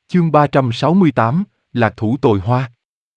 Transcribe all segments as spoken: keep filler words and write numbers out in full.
Chương ba trăm sáu mươi tám, Lạc thủ tồi hoa.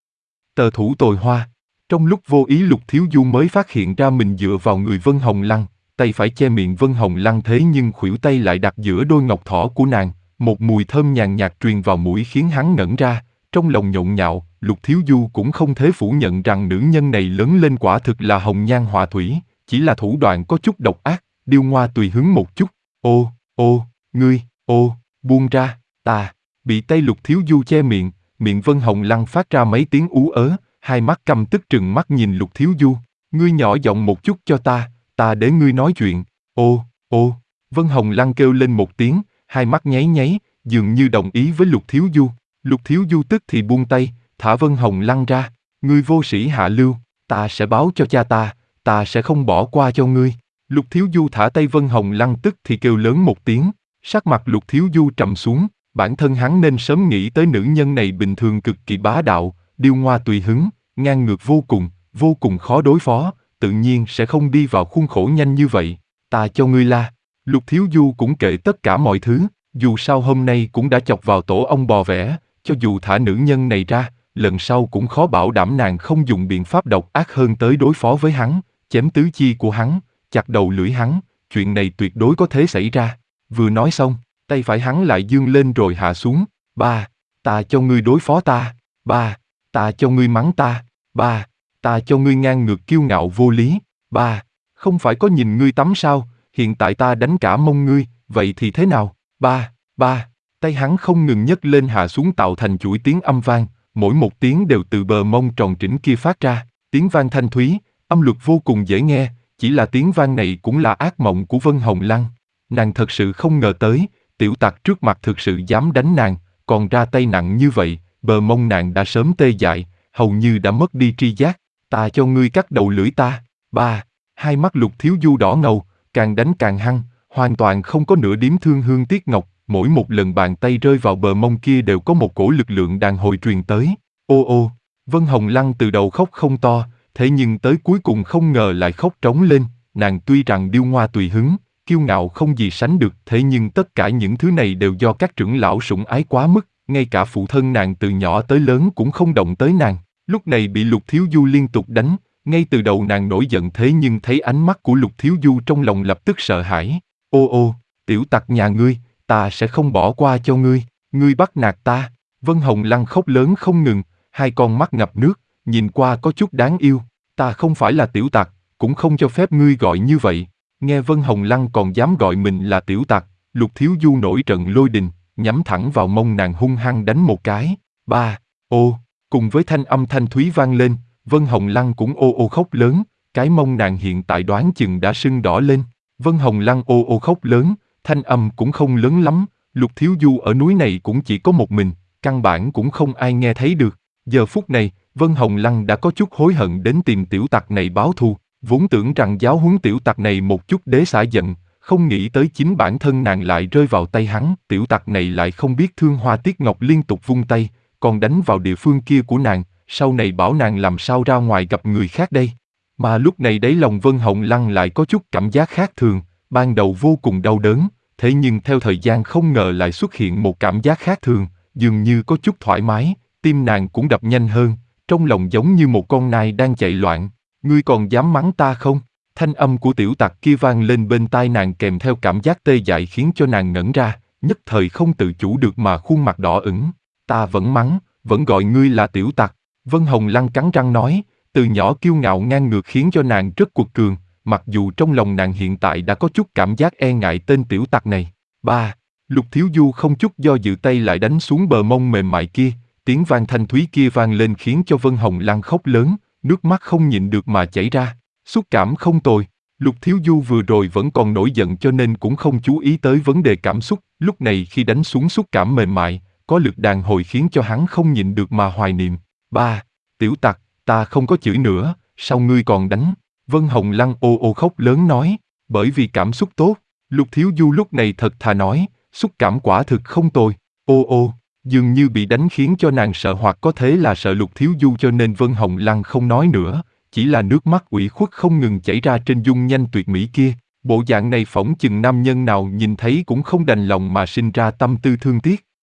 Tờ thủ tồi hoa. Trong lúc vô ý Lục Thiếu Du mới phát hiện ra mình dựa vào người Vân Hồng Lăng, tay phải che miệng Vân Hồng Lăng thế nhưng khuỷu tay lại đặt giữa đôi ngọc thỏ của nàng, một mùi thơm nhàn nhạt truyền vào mũi khiến hắn ngẩn ra, trong lòng nhộn nhạo. Lục Thiếu Du cũng không thể phủ nhận rằng nữ nhân này lớn lên quả thực là hồng nhan họa thủy, chỉ là thủ đoạn có chút độc ác, điêu ngoa tùy hứng một chút. Ô, ô, ngươi, ô, buông ra, ta. Bị tay Lục Thiếu Du che miệng, miệng Vân Hồng Lăng phát ra mấy tiếng ú ớ, hai mắt căm tức trừng mắt nhìn Lục Thiếu Du. Ngươi nhỏ giọng một chút cho ta, ta để ngươi nói chuyện. Ô, ô, Vân Hồng Lăng kêu lên một tiếng, hai mắt nháy nháy, dường như đồng ý với Lục Thiếu Du. Lục Thiếu Du tức thì buông tay, thả Vân Hồng Lăng ra. Ngươi vô sĩ hạ lưu, ta sẽ báo cho cha ta, ta sẽ không bỏ qua cho ngươi. Lục Thiếu Du thả tay Vân Hồng Lăng tức thì kêu lớn một tiếng, sắc mặt Lục Thiếu Du trầm xuống. Bản thân hắn nên sớm nghĩ tới nữ nhân này bình thường cực kỳ bá đạo, điêu ngoa tùy hứng, ngang ngược vô cùng, vô cùng khó đối phó, tự nhiên sẽ không đi vào khuôn khổ nhanh như vậy. Ta cho ngươi la. Lục Thiếu Du cũng kệ tất cả mọi thứ, dù sao hôm nay cũng đã chọc vào tổ ong bò vẽ, cho dù thả nữ nhân này ra, lần sau cũng khó bảo đảm nàng không dùng biện pháp độc ác hơn tới đối phó với hắn, chém tứ chi của hắn, chặt đầu lưỡi hắn, chuyện này tuyệt đối có thể xảy ra. Vừa nói xong, tay phải hắn lại giương lên rồi hạ xuống. Ba, ta cho ngươi đối phó ta. Ba, ta cho ngươi mắng ta. Ba, ta cho ngươi ngang ngược kiêu ngạo vô lý. Ba, không phải có nhìn ngươi tắm sao, hiện tại ta đánh cả mông ngươi, vậy thì thế nào? Ba, ba, tay hắn không ngừng nhấc lên hạ xuống tạo thành chuỗi tiếng âm vang, mỗi một tiếng đều từ bờ mông tròn trĩnh kia phát ra, tiếng vang thanh thúy, âm luật vô cùng dễ nghe, chỉ là tiếng vang này cũng là ác mộng của Vân Hồng Lăng. Nàng thật sự không ngờ tới, tiểu tặc trước mặt thực sự dám đánh nàng, còn ra tay nặng như vậy, bờ mông nàng đã sớm tê dại, hầu như đã mất đi tri giác. Ta cho ngươi cắt đầu lưỡi ta. Ba, hai mắt Lục Thiếu Du đỏ ngầu, càng đánh càng hăng, hoàn toàn không có nửa điểm thương hương tiếc ngọc, mỗi một lần bàn tay rơi vào bờ mông kia đều có một cổ lực lượng đàn hồi truyền tới. Ô ô, Vân Hồng Lăng từ đầu khóc không to, thế nhưng tới cuối cùng không ngờ lại khóc trống lên, nàng tuy rằng điêu ngoa tùy hứng, kiêu ngạo không gì sánh được, thế nhưng tất cả những thứ này đều do các trưởng lão sủng ái quá mức, ngay cả phụ thân nàng từ nhỏ tới lớn cũng không động tới nàng. Lúc này bị Lục Thiếu Du liên tục đánh, ngay từ đầu nàng nổi giận thế nhưng thấy ánh mắt của Lục Thiếu Du trong lòng lập tức sợ hãi. Ô ô, tiểu tặc nhà ngươi, ta sẽ không bỏ qua cho ngươi, ngươi bắt nạt ta. Vân Hồng Lăng khóc lớn không ngừng, hai con mắt ngập nước, nhìn qua có chút đáng yêu. Ta không phải là tiểu tặc, cũng không cho phép ngươi gọi như vậy. Nghe Vân Hồng Lăng còn dám gọi mình là tiểu tặc, Lục Thiếu Du nổi trận lôi đình, nhắm thẳng vào mông nàng hung hăng đánh một cái. Ba, ô, cùng với thanh âm thanh thúy vang lên, Vân Hồng Lăng cũng ô ô khóc lớn, cái mông nàng hiện tại đoán chừng đã sưng đỏ lên. Vân Hồng Lăng ô ô khóc lớn, thanh âm cũng không lớn lắm, Lục Thiếu Du ở núi này cũng chỉ có một mình, căn bản cũng không ai nghe thấy được. Giờ phút này, Vân Hồng Lăng đã có chút hối hận đến tìm tiểu tặc này báo thù. Vốn tưởng rằng giáo huấn tiểu tặc này một chút để xả giận, không nghĩ tới chính bản thân nàng lại rơi vào tay hắn. Tiểu tặc này lại không biết thương hoa tiếc ngọc, liên tục vung tay, còn đánh vào địa phương kia của nàng, sau này bảo nàng làm sao ra ngoài gặp người khác đây. Mà lúc này đáy lòng Vân Hồng Lăng lại có chút cảm giác khác thường, ban đầu vô cùng đau đớn, thế nhưng theo thời gian không ngờ lại xuất hiện một cảm giác khác thường, dường như có chút thoải mái, tim nàng cũng đập nhanh hơn, trong lòng giống như một con nai đang chạy loạn. Ngươi còn dám mắng ta không? Thanh âm của tiểu tặc kia vang lên bên tai nàng kèm theo cảm giác tê dại khiến cho nàng ngẩn ra, nhất thời không tự chủ được mà khuôn mặt đỏ ửng. Ta vẫn mắng, vẫn gọi ngươi là tiểu tặc. Vân Hồng Lăng cắn răng nói, từ nhỏ kiêu ngạo ngang ngược khiến cho nàng rất cuột cường, mặc dù trong lòng nàng hiện tại đã có chút cảm giác e ngại tên tiểu tặc này. Ba, Lục Thiếu Du không chút do dự tay lại đánh xuống bờ mông mềm mại kia, tiếng vang thanh thúy kia vang lên khiến cho Vân Hồng Lăng khóc lớn. Nước mắt không nhịn được mà chảy ra, xúc cảm không tồi. Lục Thiếu Du vừa rồi vẫn còn nổi giận cho nên cũng không chú ý tới vấn đề cảm xúc, lúc này khi đánh xuống xúc cảm mềm mại, có lực đàn hồi khiến cho hắn không nhịn được mà hoài niệm. Ba, tiểu tặc, ta không có chửi nữa, sao ngươi còn đánh? Vân Hồng Lăng ô ô khóc lớn nói, bởi vì cảm xúc tốt. Lục Thiếu Du lúc này thật thà nói, xúc cảm quả thực không tồi. Ô ô. Dường như bị đánh khiến cho nàng sợ, hoặc có thể là sợ Lục Thiếu Du cho nên Vân Hồng Lăng không nói nữa, chỉ là nước mắt ủy khuất không ngừng chảy ra trên dung nhanh tuyệt mỹ kia. Bộ dạng này phỏng chừng nam nhân nào nhìn thấy cũng không đành lòng mà sinh ra tâm tư thương tiếc.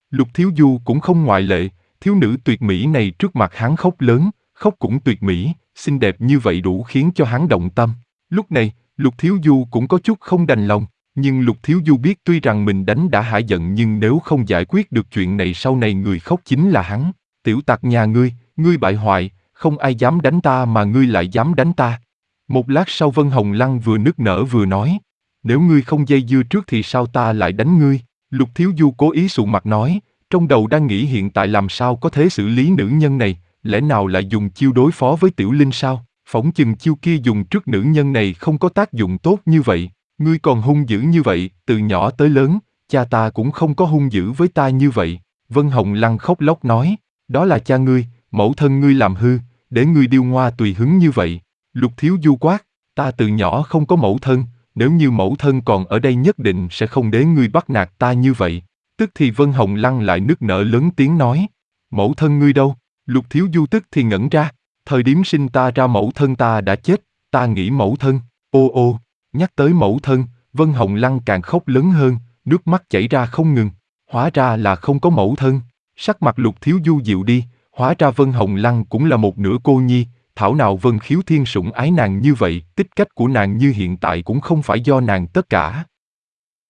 Lục Thiếu Du cũng không ngoại lệ, thiếu nữ tuyệt mỹ này trước mặt hắn khóc lớn, khóc cũng tuyệt mỹ, xinh đẹp như vậy đủ khiến cho hắn động tâm. Lúc này, Lục Thiếu Du cũng có chút không đành lòng, nhưng Lục Thiếu Du biết tuy rằng mình đánh đã hả giận nhưng nếu không giải quyết được chuyện này sau này người khóc chính là hắn. Tiểu tặc nhà ngươi, ngươi bại hoại, không ai dám đánh ta mà ngươi lại dám đánh ta. Một lát sau Vân Hồng Lăng vừa nức nở vừa nói, nếu ngươi không dây dưa trước thì sao ta lại đánh ngươi? Lục Thiếu Du cố ý sụ mặt nói, trong đầu đang nghĩ hiện tại làm sao có thể xử lý nữ nhân này, lẽ nào lại dùng chiêu đối phó với Tiểu Linh sao? Phỏng chừng chiêu kia dùng trước nữ nhân này không có tác dụng tốt như vậy, ngươi còn hung dữ như vậy, từ nhỏ tới lớn, cha ta cũng không có hung dữ với ta như vậy. Vân Hồng Lăng khóc lóc nói, đó là cha ngươi, mẫu thân ngươi làm hư, để ngươi điêu ngoa tùy hứng như vậy. Lục Thiếu Du quát, ta từ nhỏ không có mẫu thân, nếu như mẫu thân còn ở đây nhất định sẽ không để ngươi bắt nạt ta như vậy. Tức thì Vân Hồng Lăng lại nức nở lớn tiếng nói, mẫu thân ngươi đâu? Lục Thiếu Du tức thì ngẩn ra, thời điểm sinh ta ra mẫu thân ta đã chết, ta nghĩ mẫu thân, ô ô, nhắc tới mẫu thân, Vân Hồng Lăng càng khóc lớn hơn, nước mắt chảy ra không ngừng, hóa ra là không có mẫu thân. Sắc mặt Lục Thiếu Du dịu đi, hóa ra Vân Hồng Lăng cũng là một nửa cô nhi, thảo nào Vân Khiếu Thiên sủng ái nàng như vậy, tích cách của nàng như hiện tại cũng không phải do nàng tất cả.